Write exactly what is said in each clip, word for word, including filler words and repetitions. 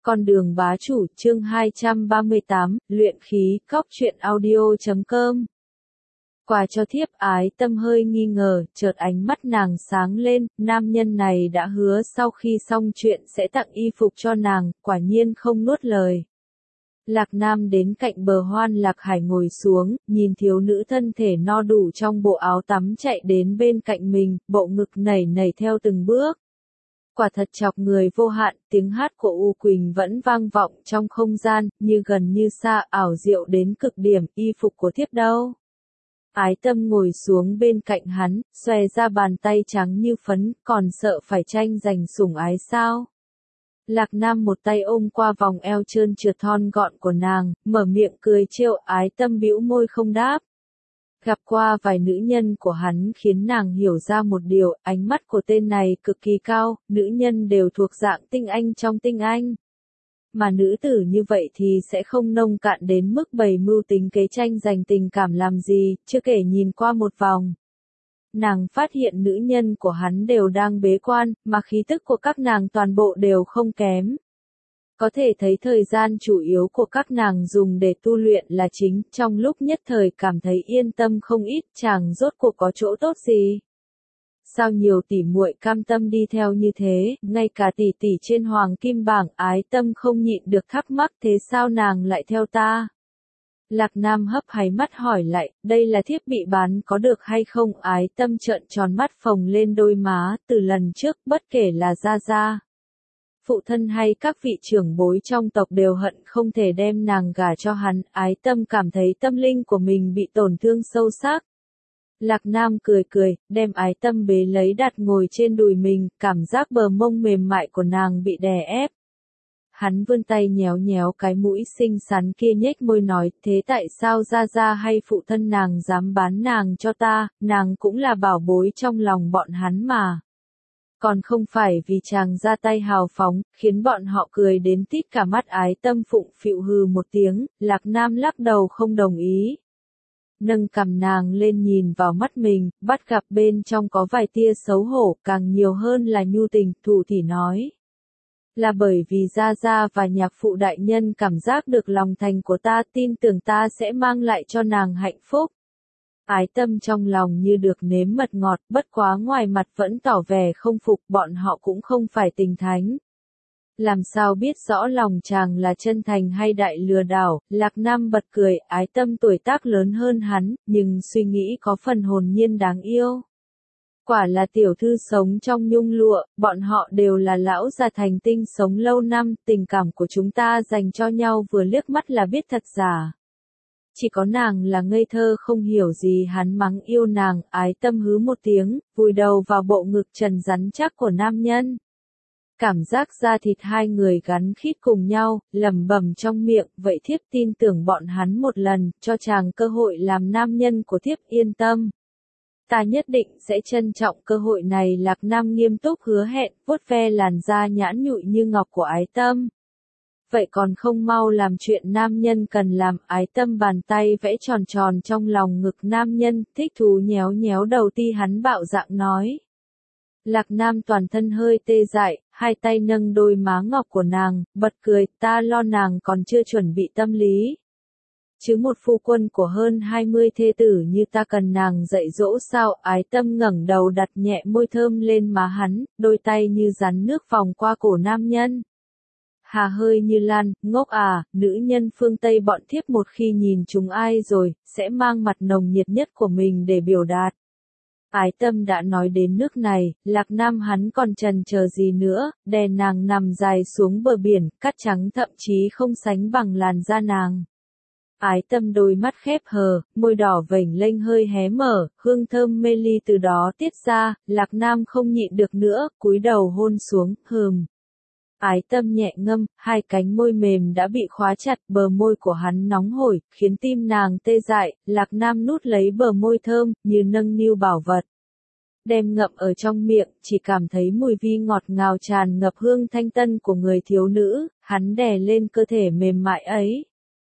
Con đường bá chủ chương hai trăm ba mươi tám, luyện khí, cóc truyện audio.com. Quà cho thiếp. Ái Tâm hơi nghi ngờ, chợt ánh mắt nàng sáng lên, nam nhân này đã hứa sau khi xong chuyện sẽ tặng y phục cho nàng, quả nhiên không nuốt lời. Lạc Nam đến cạnh bờ Hoan Lạc Hải ngồi xuống, nhìn thiếu nữ thân thể no đủ trong bộ áo tắm chạy đến bên cạnh mình, bộ ngực nảy nảy theo từng bước. Quả thật chọc người vô hạn, tiếng hát của U Quỳnh vẫn vang vọng trong không gian, như gần như xa, ảo diệu đến cực điểm. Y phục của thiếp đâu? Ái Tâm ngồi xuống bên cạnh hắn, xòe ra bàn tay trắng như phấn, còn sợ phải tranh giành sủng ái sao? Lạc Nam một tay ôm qua vòng eo trơn trượt thon gọn của nàng, mở miệng cười trêu. Ái Tâm bĩu môi không đáp. Gặp qua vài nữ nhân của hắn khiến nàng hiểu ra một điều, ánh mắt của tên này cực kỳ cao, nữ nhân đều thuộc dạng tinh anh trong tinh anh. Mà nữ tử như vậy thì sẽ không nông cạn đến mức bày mưu tính kế tranh giành tình cảm làm gì, chưa kể nhìn qua một vòng. Nàng phát hiện nữ nhân của hắn đều đang bế quan, mà khí tức của các nàng toàn bộ đều không kém. Có thể thấy thời gian chủ yếu của các nàng dùng để tu luyện là chính, trong lúc nhất thời cảm thấy yên tâm không ít, chàng rốt cuộc có chỗ tốt gì? Sao nhiều tỷ muội cam tâm đi theo như thế, ngay cả tỷ tỷ trên hoàng kim bảng. Ái Tâm không nhịn được thắc mắc, thế sao nàng lại theo ta? Lạc Nam hấp háy mắt hỏi lại, đây là thiếp bị bán có được hay không? Ái Tâm trợn tròn mắt phồng lên đôi má, từ lần trước bất kể là gia gia, phụ thân hay các vị trưởng bối trong tộc đều hận không thể đem nàng gả cho hắn. Ái Tâm cảm thấy tâm linh của mình bị tổn thương sâu sắc. Lạc Nam cười cười, đem Ái Tâm bế lấy đặt ngồi trên đùi mình, cảm giác bờ mông mềm mại của nàng bị đè ép. Hắn vươn tay nhéo nhéo cái mũi xinh xắn kia, nhếch môi nói, thế tại sao gia gia hay phụ thân nàng dám bán nàng cho ta, nàng cũng là bảo bối trong lòng bọn hắn mà. Còn không phải vì chàng ra tay hào phóng, khiến bọn họ cười đến tít cả mắt. Ái Tâm phụng phịu hừ một tiếng, Lạc Nam lắc đầu không đồng ý. Nâng cằm nàng lên nhìn vào mắt mình, bắt gặp bên trong có vài tia xấu hổ, càng nhiều hơn là nhu tình. Thủ thỉ nói, là bởi vì gia gia và nhạc phụ đại nhân cảm giác được lòng thành của ta, tin tưởng ta sẽ mang lại cho nàng hạnh phúc. Ái Tâm trong lòng như được nếm mật ngọt, bất quá ngoài mặt vẫn tỏ vẻ không phục, bọn họ cũng không phải tình thánh. Làm sao biết rõ lòng chàng là chân thành hay đại lừa đảo? Lạc Nam bật cười. Ái Tâm tuổi tác lớn hơn hắn, nhưng suy nghĩ có phần hồn nhiên đáng yêu. Quả là tiểu thư sống trong nhung lụa, bọn họ đều là lão già thành tinh sống lâu năm, tình cảm của chúng ta dành cho nhau vừa liếc mắt là biết thật giả. Chỉ có nàng là ngây thơ không hiểu gì. Hắn mắng yêu nàng. Ái Tâm hứ một tiếng, vùi đầu vào bộ ngực trần rắn chắc của nam nhân. Cảm giác da thịt hai người gắn khít cùng nhau, lẩm bẩm trong miệng, vậy thiếp tin tưởng bọn hắn một lần, cho chàng cơ hội làm nam nhân của thiếp. Yên tâm, ta nhất định sẽ trân trọng cơ hội này. Lạc Nam nghiêm túc hứa hẹn, vuốt ve làn da nhãn nhụi như ngọc của Ái Tâm. Vậy còn không mau làm chuyện nam nhân cần làm? Ái Tâm bàn tay vẽ tròn tròn trong lòng ngực nam nhân, thích thú nhéo nhéo đầu ti hắn, bạo dạn nói. Lạc Nam toàn thân hơi tê dại, hai tay nâng đôi má ngọc của nàng, bật cười, ta lo nàng còn chưa chuẩn bị tâm lý. Chứ một phu quân của hơn hai mươi thê tử như ta cần nàng dạy dỗ sao? Ái Tâm ngẩng đầu đặt nhẹ môi thơm lên má hắn, đôi tay như rắn nước vòng qua cổ nam nhân. Hà hơi như lan, ngốc à, nữ nhân phương Tây bọn thiếp một khi nhìn chúng ai rồi, sẽ mang mặt nồng nhiệt nhất của mình để biểu đạt. Ái Tâm đã nói đến nước này, Lạc Nam hắn còn chần chờ gì nữa, đè nàng nằm dài xuống bờ biển, cát trắng thậm chí không sánh bằng làn da nàng. Ái Tâm đôi mắt khép hờ, môi đỏ vểnh lênh hơi hé mở, hương thơm mê ly từ đó tiết ra. Lạc Nam không nhịn được nữa, cúi đầu hôn xuống, hừm. Ái Tâm nhẹ ngâm, hai cánh môi mềm đã bị khóa chặt, bờ môi của hắn nóng hổi, khiến tim nàng tê dại. Lạc Nam nút lấy bờ môi thơm, như nâng niu bảo vật. Đem ngậm ở trong miệng, chỉ cảm thấy mùi vi ngọt ngào tràn ngập hương thanh tân của người thiếu nữ, hắn đè lên cơ thể mềm mại ấy.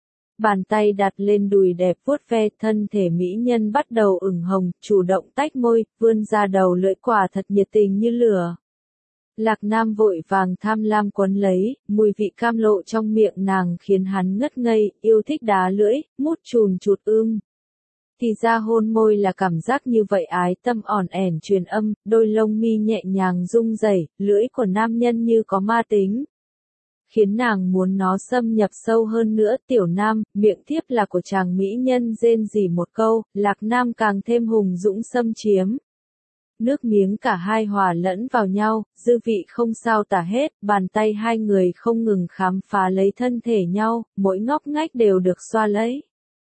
Bàn tay đặt lên đùi đẹp vuốt ve, thân thể mỹ nhân bắt đầu ửng hồng, chủ động tách môi, vươn ra đầu lưỡi, quả thật nhiệt tình như lửa. Lạc Nam vội vàng tham lam quấn lấy, mùi vị cam lộ trong miệng nàng khiến hắn ngất ngây, yêu thích đá lưỡi, mút chùn chụt ưm. Thì ra hôn môi là cảm giác như vậy. Ái Tâm ỏn ẻn truyền âm, đôi lông mi nhẹ nhàng rung rẩy, lưỡi của nam nhân như có ma tính, khiến nàng muốn nó xâm nhập sâu hơn nữa. Tiểu Nam, miệng thiếp là của chàng mỹ nhân rên rỉ một câu, Lạc Nam càng thêm hùng dũng xâm chiếm. Nước miếng cả hai hòa lẫn vào nhau, dư vị không sao tả hết, bàn tay hai người không ngừng khám phá lấy thân thể nhau, mỗi ngóc ngách đều được xoa lấy.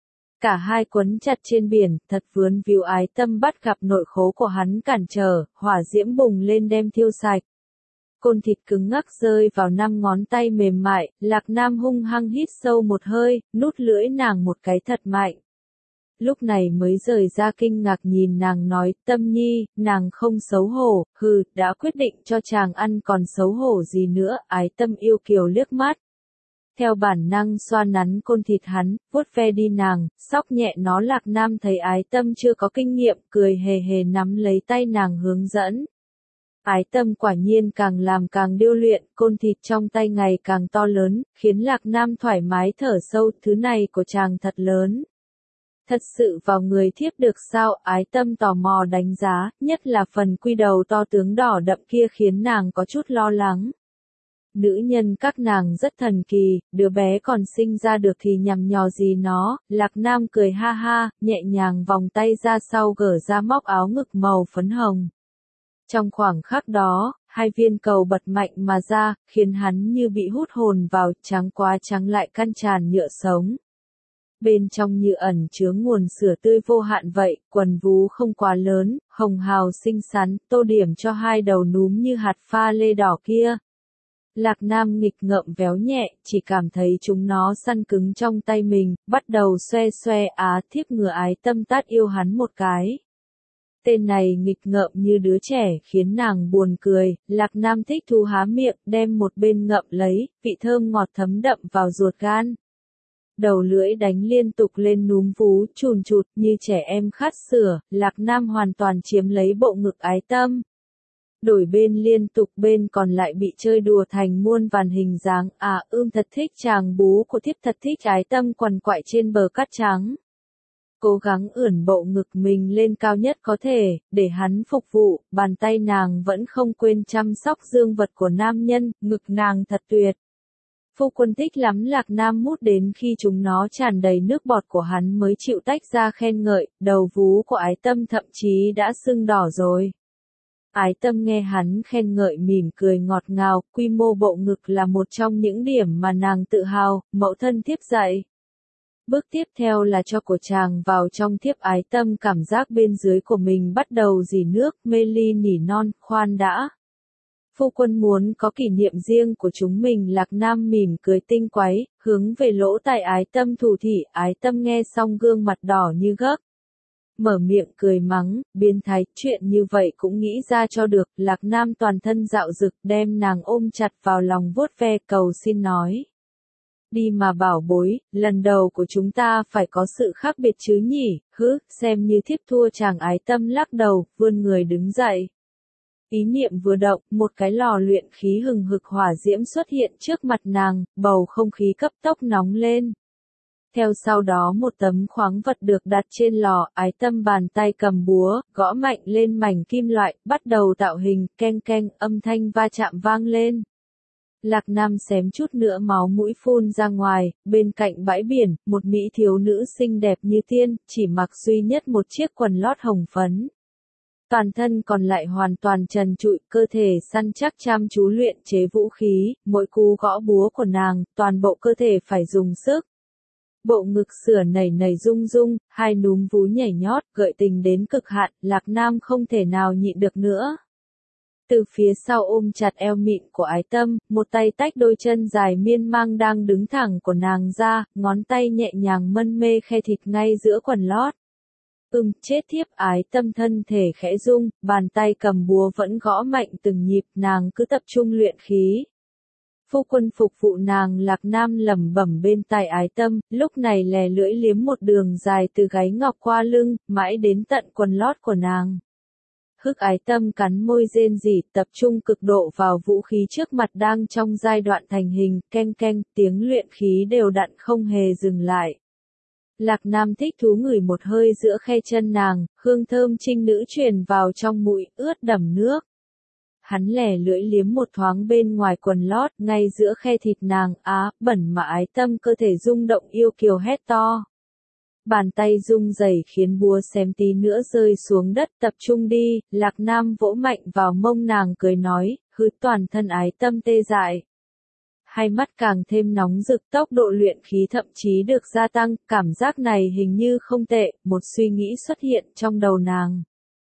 Cả hai quấn chặt trên biển, thật vướn víu. Ái Tâm bắt gặp nội khố của hắn cản trở, hỏa diễm bùng lên đem thiêu sạch. Côn thịt cứng ngắc rơi vào năm ngón tay mềm mại, Lạc Nam hung hăng hít sâu một hơi, nút lưỡi nàng một cái thật mạnh. Lúc này mới rời ra kinh ngạc nhìn nàng nói, Tâm nhi, nàng không xấu hổ, hừ, đã quyết định cho chàng ăn còn xấu hổ gì nữa. Ái Tâm yêu kiều liếc mắt. Theo bản năng xoa nắn côn thịt hắn, vuốt ve đi nàng, xóc nhẹ nó. Lạc Nam thấy Ái Tâm chưa có kinh nghiệm, cười hề hề nắm lấy tay nàng hướng dẫn. Ái Tâm quả nhiên càng làm càng điêu luyện, côn thịt trong tay ngày càng to lớn, khiến Lạc Nam thoải mái thở sâu, thứ này của chàng thật lớn. Thật sự vào người thiếp được sao? Ái Tâm tò mò đánh giá, nhất là phần quy đầu to tướng đỏ đậm kia khiến nàng có chút lo lắng. Nữ nhân các nàng rất thần kỳ, đứa bé còn sinh ra được thì nhằm nhò gì nó. Lạc Nam cười ha ha, nhẹ nhàng vòng tay ra sau gỡ ra móc áo ngực màu phấn hồng. Trong khoảng khắc đó, hai viên cầu bật mạnh mà ra, khiến hắn như bị hút hồn vào, trắng quá trắng lại căn tràn nhựa sống. Bên trong như ẩn chứa nguồn sữa tươi vô hạn vậy, quần vú không quá lớn, hồng hào xinh xắn, tô điểm cho hai đầu núm như hạt pha lê đỏ kia. Lạc Nam nghịch ngợm véo nhẹ, chỉ cảm thấy chúng nó săn cứng trong tay mình, bắt đầu xoe xoe. Á thiếp ngừa. Ái Tâm tát yêu hắn một cái. Tên này nghịch ngợm như đứa trẻ khiến nàng buồn cười. Lạc Nam thích thú há miệng, đem một bên ngậm lấy, vị thơm ngọt thấm đậm vào ruột gan. Đầu lưỡi đánh liên tục lên núm vú, chùn chụt như trẻ em khát sữa. Lạc Nam hoàn toàn chiếm lấy bộ ngực Ái Tâm. Đổi bên liên tục, bên còn lại bị chơi đùa thành muôn vàn hình dáng. À ưm thật thích chàng bú của thiếp, thật thích. Ái Tâm quằn quại trên bờ cát trắng. Cố gắng ưỡn bộ ngực mình lên cao nhất có thể, để hắn phục vụ. Bàn tay nàng vẫn không quên chăm sóc dương vật của nam nhân, ngực nàng thật tuyệt. Phu quân thích lắm. Lạc Nam mút đến khi chúng nó tràn đầy nước bọt của hắn mới chịu tách ra khen ngợi. Đầu vú của Ái Tâm thậm chí đã sưng đỏ rồi. Ái Tâm nghe hắn khen ngợi mỉm cười ngọt ngào, quy mô bộ ngực là một trong những điểm mà nàng tự hào, mẫu thân thiếp dạy. Bước tiếp theo là cho của chàng vào trong thiếp. Ái Tâm cảm giác bên dưới của mình bắt đầu rỉ nước, mê ly nỉ non, khoan đã. Phu quân muốn có kỷ niệm riêng của chúng mình. Lạc Nam mỉm cười tinh quái, hướng về lỗ tai Ái Tâm thủ thỉ. Ái Tâm nghe xong gương mặt đỏ như gấc. Mở miệng cười mắng, biến thái, chuyện như vậy cũng nghĩ ra cho được. Lạc Nam toàn thân dạo dực đem nàng ôm chặt vào lòng vuốt ve cầu xin nói. Đi mà bảo bối, lần đầu của chúng ta phải có sự khác biệt chứ nhỉ, hứ, xem như thiếp thua chàng. Ái Tâm lắc đầu, vươn người đứng dậy. Ý niệm vừa động, một cái lò luyện khí hừng hực hỏa diễm xuất hiện trước mặt nàng, bầu không khí cấp tốc nóng lên. Theo sau đó một tấm khoáng vật được đặt trên lò. Ái Tâm bàn tay cầm búa, gõ mạnh lên mảnh kim loại, bắt đầu tạo hình, keng keng, âm thanh va chạm vang lên. Lạc Nam xém chút nữa máu mũi phun ra ngoài. Bên cạnh bãi biển, một mỹ thiếu nữ xinh đẹp như tiên, chỉ mặc duy nhất một chiếc quần lót hồng phấn. Toàn thân còn lại hoàn toàn trần trụi, cơ thể săn chắc chăm chú luyện chế vũ khí, mỗi cú gõ búa của nàng, toàn bộ cơ thể phải dùng sức. Bộ ngực sữa nảy nảy rung rung, hai núm vú nhảy nhót, gợi tình đến cực hạn. Lạc Nam không thể nào nhịn được nữa. Từ phía sau ôm chặt eo mịn của Ái Tâm, một tay tách đôi chân dài miên man đang đứng thẳng của nàng ra, ngón tay nhẹ nhàng mân mê khe thịt ngay giữa quần lót. Ừm, chết thiếp. Ái Tâm thân thể khẽ rung, bàn tay cầm búa vẫn gõ mạnh từng nhịp. Nàng cứ tập trung luyện khí. Phu quân phục vụ nàng. Lạc Nam lẩm bẩm bên tai Ái Tâm, lúc này lè lưỡi liếm một đường dài từ gáy ngọc qua lưng, mãi đến tận quần lót của nàng. Hức ái tâm cắn môi rên rỉ, tập trung cực độ vào vũ khí trước mặt đang trong giai đoạn thành hình, keng keng, tiếng luyện khí đều đặn không hề dừng lại. Lạc Nam thích thú ngửi một hơi giữa khe chân nàng, hương thơm trinh nữ truyền vào trong mũi, ướt đẫm nước. Hắn lẻ lưỡi liếm một thoáng bên ngoài quần lót, ngay giữa khe thịt nàng, á, bẩn mà ái tâm cơ thể rung động yêu kiều hét to. Bàn tay rung rẩy khiến búa xém tí nữa rơi xuống đất, tập trung đi, Lạc Nam vỗ mạnh vào mông nàng cười nói, hứ, toàn thân ái tâm tê dại. Hai mắt càng thêm nóng rực, tốc độ luyện khí thậm chí được gia tăng, cảm giác này hình như không tệ, một suy nghĩ xuất hiện trong đầu nàng.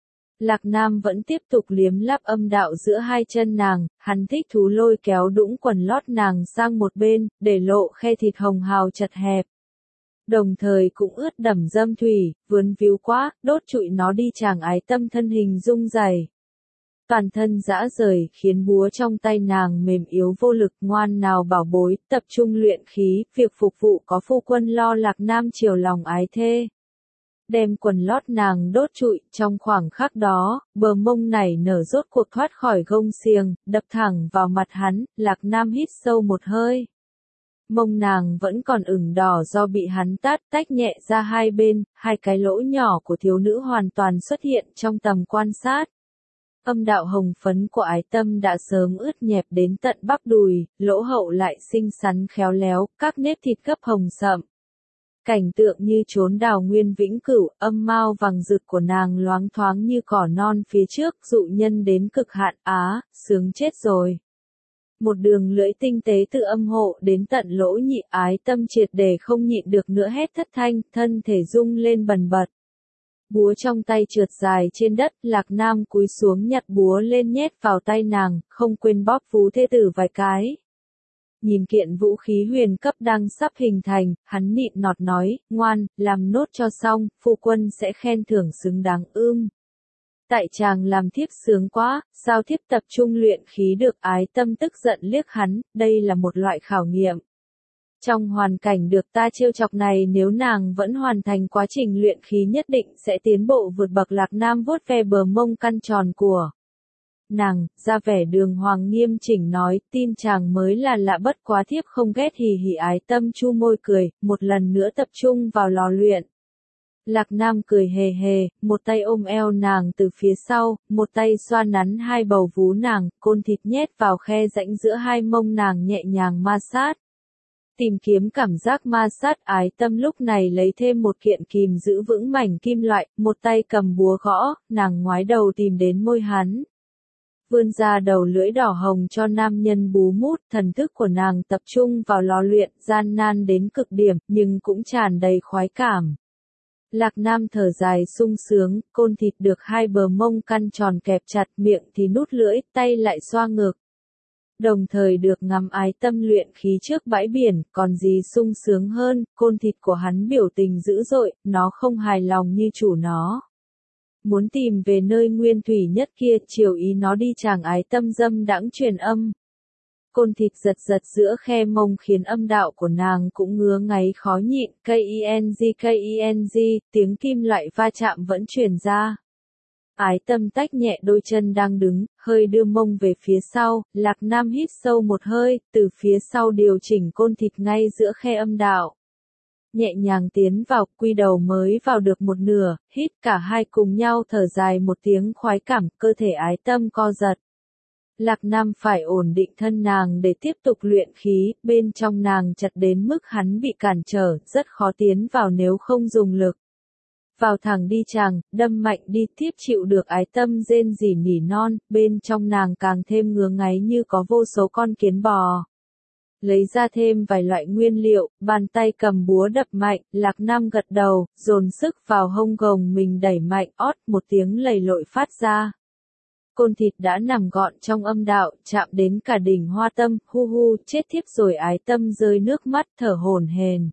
Lạc Nam vẫn tiếp tục liếm láp âm đạo giữa hai chân nàng, hắn thích thú lôi kéo đũng quần lót nàng sang một bên, để lộ khe thịt hồng hào chật hẹp. Đồng thời cũng ướt đẫm dâm thủy, vướn víu quá, đốt trụi nó đi chàng ái tâm thân hình rung rẩy. Toàn thân dã rời, khiến búa trong tay nàng mềm yếu vô lực, ngoan nào bảo bối, tập trung luyện khí, việc phục vụ có phu quân lo. Lạc Nam chiều lòng ái thê. Đem quần lót nàng đốt trụi, trong khoảng khắc đó, bờ mông nảy nở rốt cuộc thoát khỏi gông xiềng, đập thẳng vào mặt hắn, Lạc Nam hít sâu một hơi. Mông nàng vẫn còn ửng đỏ do bị hắn tát tách nhẹ ra hai bên, hai cái lỗ nhỏ của thiếu nữ hoàn toàn xuất hiện trong tầm quan sát. Âm đạo hồng phấn của ái tâm đã sớm ướt nhẹp đến tận bắp đùi, lỗ hậu lại xinh xắn khéo léo, các nếp thịt gấp hồng sậm. Cảnh tượng như chốn đào nguyên vĩnh cửu, âm mao vàng rực của nàng loáng thoáng như cỏ non phía trước, dụ nhân đến cực hạn, á, sướng chết rồi. Một đường lưỡi tinh tế từ âm hộ đến tận lỗ nhị, ái tâm triệt để không nhịn được nữa hét thất thanh, thân thể rung lên bần bật. Búa trong tay trượt dài trên đất, Lạc Nam cúi xuống nhặt búa lên nhét vào tay nàng, không quên bóp vú thê tử vài cái. Nhìn kiện vũ khí huyền cấp đang sắp hình thành, hắn nịn nọt nói, ngoan, làm nốt cho xong, phu quân sẽ khen thưởng xứng đáng ưm. Tại chàng làm thiếp sướng quá, sao thiếp tập trung luyện khí được, ái tâm tức giận liếc hắn, đây là một loại khảo nghiệm. Trong hoàn cảnh được ta trêu chọc này, nếu nàng vẫn hoàn thành quá trình luyện khí nhất định sẽ tiến bộ vượt bậc. Lạc Nam vuốt ve bờ mông căn tròn của nàng, ra vẻ đường hoàng nghiêm chỉnh nói, tin chàng mới là lạ, bất quá thiếp không ghét. Hì hì, ái tâm chu môi cười, một lần nữa tập trung vào lò luyện. Lạc Nam cười hề hề, một tay ôm eo nàng từ phía sau, một tay xoa nắn hai bầu vú nàng, côn thịt nhét vào khe rãnh giữa hai mông nàng nhẹ nhàng ma sát. Tìm kiếm cảm giác ma sát, ái tâm lúc này lấy thêm một kiện kìm giữ vững mảnh kim loại, một tay cầm búa gõ, nàng ngoái đầu tìm đến môi hắn. Vươn ra đầu lưỡi đỏ hồng cho nam nhân bú mút, thần thức của nàng tập trung vào lò luyện, gian nan đến cực điểm, nhưng cũng tràn đầy khoái cảm. Lạc Nam thở dài sung sướng, côn thịt được hai bờ mông căn tròn kẹp chặt, miệng thì nút lưỡi, tay lại xoa ngực. Đồng thời được ngắm ái tâm luyện khí trước bãi biển, còn gì sung sướng hơn, côn thịt của hắn biểu tình dữ dội, nó không hài lòng như chủ nó. Muốn tìm về nơi nguyên thủy nhất kia, chiều ý nó đi, chàng ái tâm dâm đãng truyền âm. Côn thịt giật giật giữa khe mông khiến âm đạo của nàng cũng ngứa ngáy khó nhịn, keng keng, tiếng kim loại va chạm vẫn truyền ra. Ái tâm tách nhẹ đôi chân đang đứng, hơi đưa mông về phía sau, Lạc Nam hít sâu một hơi, từ phía sau điều chỉnh côn thịt ngay giữa khe âm đạo. Nhẹ nhàng tiến vào, quy đầu mới vào được một nửa, hít cả hai cùng nhau thở dài một tiếng khoái cảm, cơ thể ái tâm co giật. Lạc Nam phải ổn định thân nàng để tiếp tục luyện khí, bên trong nàng chặt đến mức hắn bị cản trở, rất khó tiến vào nếu không dùng lực. Vào thẳng đi chàng, đâm mạnh đi, tiếp chịu được ái tâm rên rỉ nỉ non, bên trong nàng càng thêm ngứa ngáy như có vô số con kiến bò. Lấy ra thêm vài loại nguyên liệu, bàn tay cầm búa đập mạnh, Lạc Nam gật đầu, dồn sức vào hông gồng mình đẩy mạnh, ót, một tiếng lầy lội phát ra. Côn thịt đã nằm gọn trong âm đạo, chạm đến cả đỉnh hoa tâm, hu hu, chết thiếp rồi, ái tâm rơi nước mắt, thở hổn hển.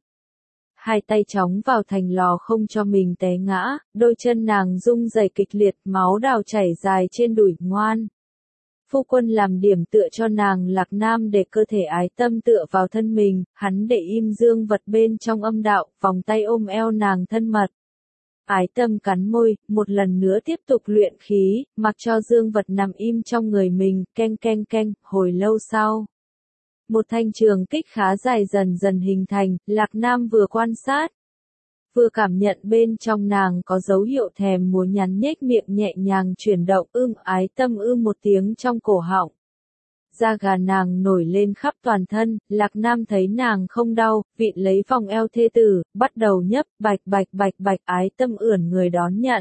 Hai tay chóng vào thành lò không cho mình té ngã, đôi chân nàng rung rẩy kịch liệt, máu đào chảy dài trên đùi, ngoan. Phu quân làm điểm tựa cho nàng. Lạc Nam để cơ thể ái tâm tựa vào thân mình, hắn để im dương vật bên trong âm đạo, vòng tay ôm eo nàng thân mật. Ái Tâm cắn môi, một lần nữa tiếp tục luyện khí, mặc cho dương vật nằm im trong người mình, keng keng keng, hồi lâu sau. Một thanh trường kích khá dài dần dần hình thành, Lạc Nam vừa quan sát, vừa cảm nhận bên trong nàng có dấu hiệu thèm muốn nhắn nhếch miệng nhẹ nhàng chuyển động ưm Ái Tâm ư một tiếng trong cổ họng. Da gà nàng nổi lên khắp toàn thân, Lạc Nam thấy nàng không đau, vịn lấy vòng eo thê tử, bắt đầu nhấp, bạch bạch bạch bạch Ái Tâm ưỡn người đón nhận.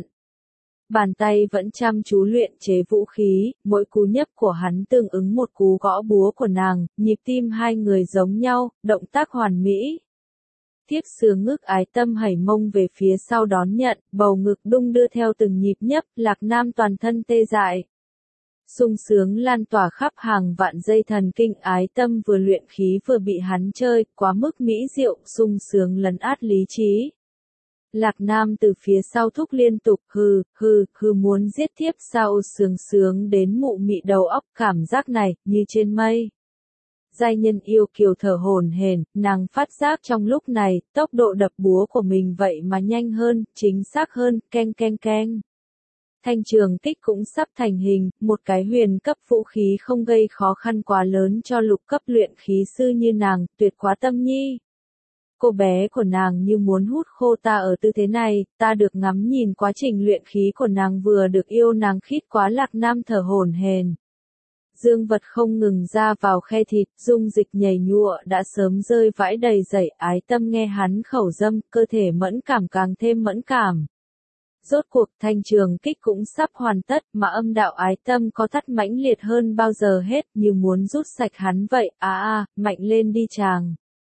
Bàn tay vẫn chăm chú luyện chế vũ khí, mỗi cú nhấp của hắn tương ứng một cú gõ búa của nàng, nhịp tim hai người giống nhau, động tác hoàn mỹ. Tiếc sướng ngước Ái Tâm hẩy mông về phía sau đón nhận, bầu ngực đung đưa theo từng nhịp nhấp, Lạc Nam toàn thân tê dại. Sung sướng lan tỏa khắp hàng vạn dây thần kinh Ái Tâm vừa luyện khí vừa bị hắn chơi, quá mức mỹ diệu, sung sướng lấn át lý trí. Lạc Nam từ phía sau thúc liên tục, hừ, hừ, hừ muốn giết thiếp sao sướng sướng đến mụ mị đầu óc cảm giác này, như trên mây. Giai nhân yêu kiều thở hổn hển, nàng phát giác trong lúc này, tốc độ đập búa của mình vậy mà nhanh hơn, chính xác hơn, keng keng keng. Thanh trường kích cũng sắp thành hình, một cái huyền cấp vũ khí không gây khó khăn quá lớn cho lục cấp luyện khí sư như nàng, tuyệt quá Tâm Nhi. Cô bé của nàng như muốn hút khô ta ở tư thế này, ta được ngắm nhìn quá trình luyện khí của nàng vừa được yêu nàng khít quá Lạc Nam thở hổn hển. Dương vật không ngừng ra vào khe thịt, dung dịch nhầy nhụa đã sớm rơi vãi đầy dẫy Ái Tâm nghe hắn khẩu dâm, cơ thể mẫn cảm càng thêm mẫn cảm. Rốt cuộc thanh trường kích cũng sắp hoàn tất mà âm đạo Ái Tâm có thắt mãnh liệt hơn bao giờ hết như muốn rút sạch hắn vậy, à à, mạnh lên đi chàng.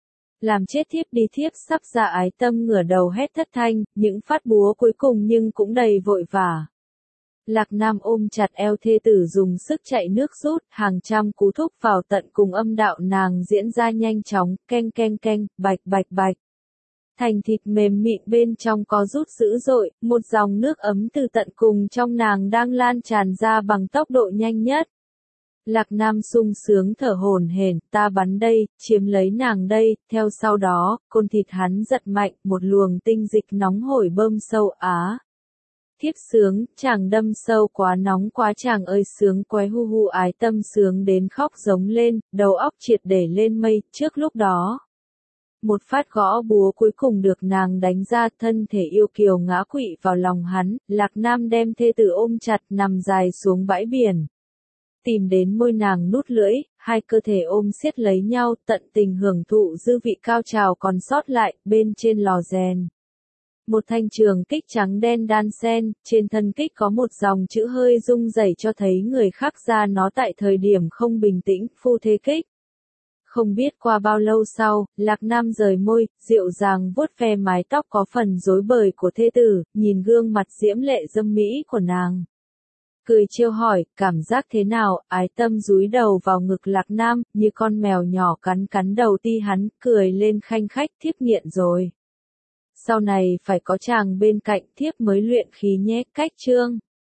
Làm chết thiếp đi thiếp sắp ra Ái Tâm ngửa đầu hét thất thanh, những phát búa cuối cùng nhưng cũng đầy vội vã. Lạc Nam ôm chặt eo thê tử dùng sức chạy nước rút, hàng trăm cú thúc vào tận cùng âm đạo nàng diễn ra nhanh chóng, keng keng keng, bạch bạch bạch. Thành thịt mềm mịn bên trong có rút dữ dội, một dòng nước ấm từ tận cùng trong nàng đang lan tràn ra bằng tốc độ nhanh nhất. Lạc Nam sung sướng thở hổn hển, ta bắn đây, chiếm lấy nàng đây, theo sau đó, côn thịt hắn giật mạnh, một luồng tinh dịch nóng hổi bơm sâu á. Thiếp sướng, chàng đâm sâu quá nóng quá chàng ơi sướng quái hu hu Ái Tâm sướng đến khóc giống lên, đầu óc triệt để lên mây, trước lúc đó. Một phát gõ búa cuối cùng được nàng đánh ra thân thể yêu kiều ngã quỵ vào lòng hắn, Lạc Nam đem thê tử ôm chặt nằm dài xuống bãi biển. Tìm đến môi nàng nút lưỡi, hai cơ thể ôm siết lấy nhau tận tình hưởng thụ dư vị cao trào còn sót lại bên trên lò rèn. Một thanh trường kích trắng đen đan xen, trên thân kích có một dòng chữ hơi rung rẩy cho thấy người khác ra nó tại thời điểm không bình tĩnh, phu thế kích. Không biết qua bao lâu sau, Lạc Nam rời môi, dịu dàng vuốt ve mái tóc có phần rối bời của thê tử, nhìn gương mặt diễm lệ dâm mỹ của nàng. Cười trêu hỏi, cảm giác thế nào, Ái Tâm dúi đầu vào ngực Lạc Nam, như con mèo nhỏ cắn cắn đầu ti hắn, cười lên khanh khách thiếp nghiện rồi. Sau này phải có chàng bên cạnh thiếp mới luyện khí nhé, cách chương.